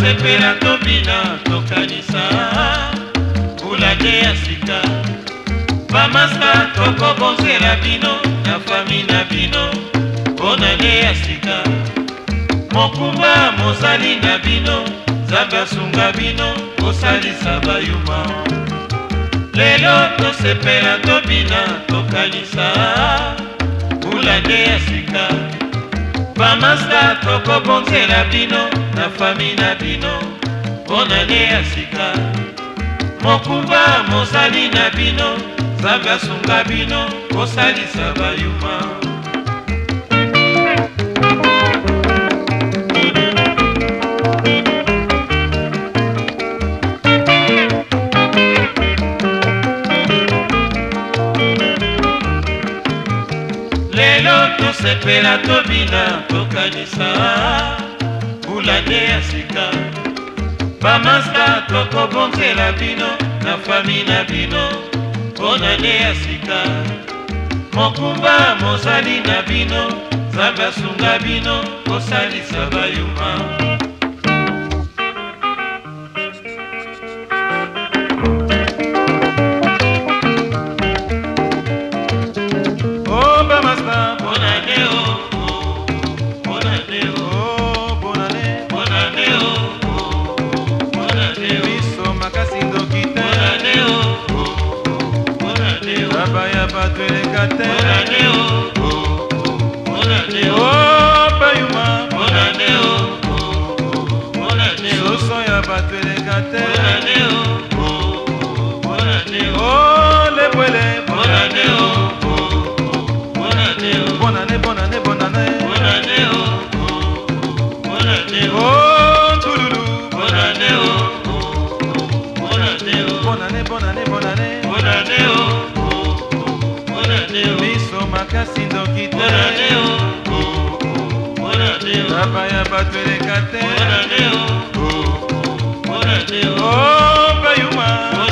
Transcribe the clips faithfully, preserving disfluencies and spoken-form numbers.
tosepela tobina tokanisa mbula te ya sika bamaska tokobonzela bino na fami na bino mpona nde ya sika mokumba mozali na bino nzambe asunga bino kosalisa bayuma lelo tosepela tobina tokanisa mbula nde ya sika bamaska tokobonzela bino na fami na bino mpona nde ya sika mokumba mozali na bino nzambe asunga bino kosalisa bayuma lelo tosepela tobina tokanisa mbula nde ya sika bamaska tokobonzela bino na fami na bino mpona nde ya sika mokumba mozali na bino nzambe asunga bino kosalisa bayuma makasi ndoki te abaya bato eleka te o bayuma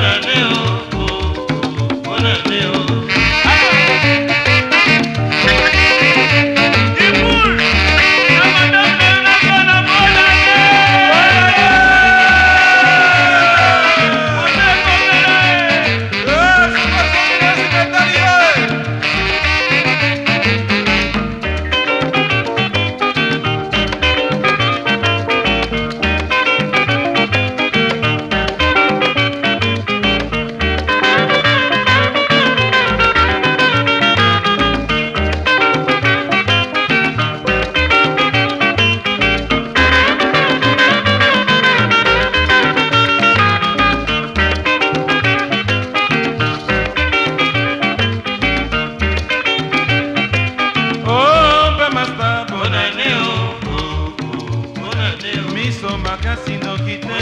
makasi ndoki te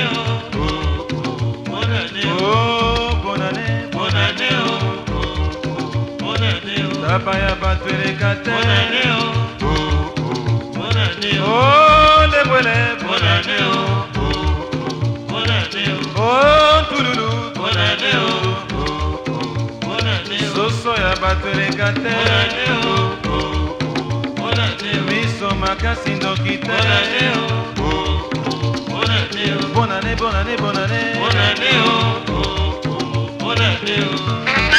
taba ya bato eleka te lebwele tululu soso ya bato eleka te miso makasi ndoki te Bonne année, bonne année, bonne année. Bonne année, oh, oh, oh, bonne année, oh.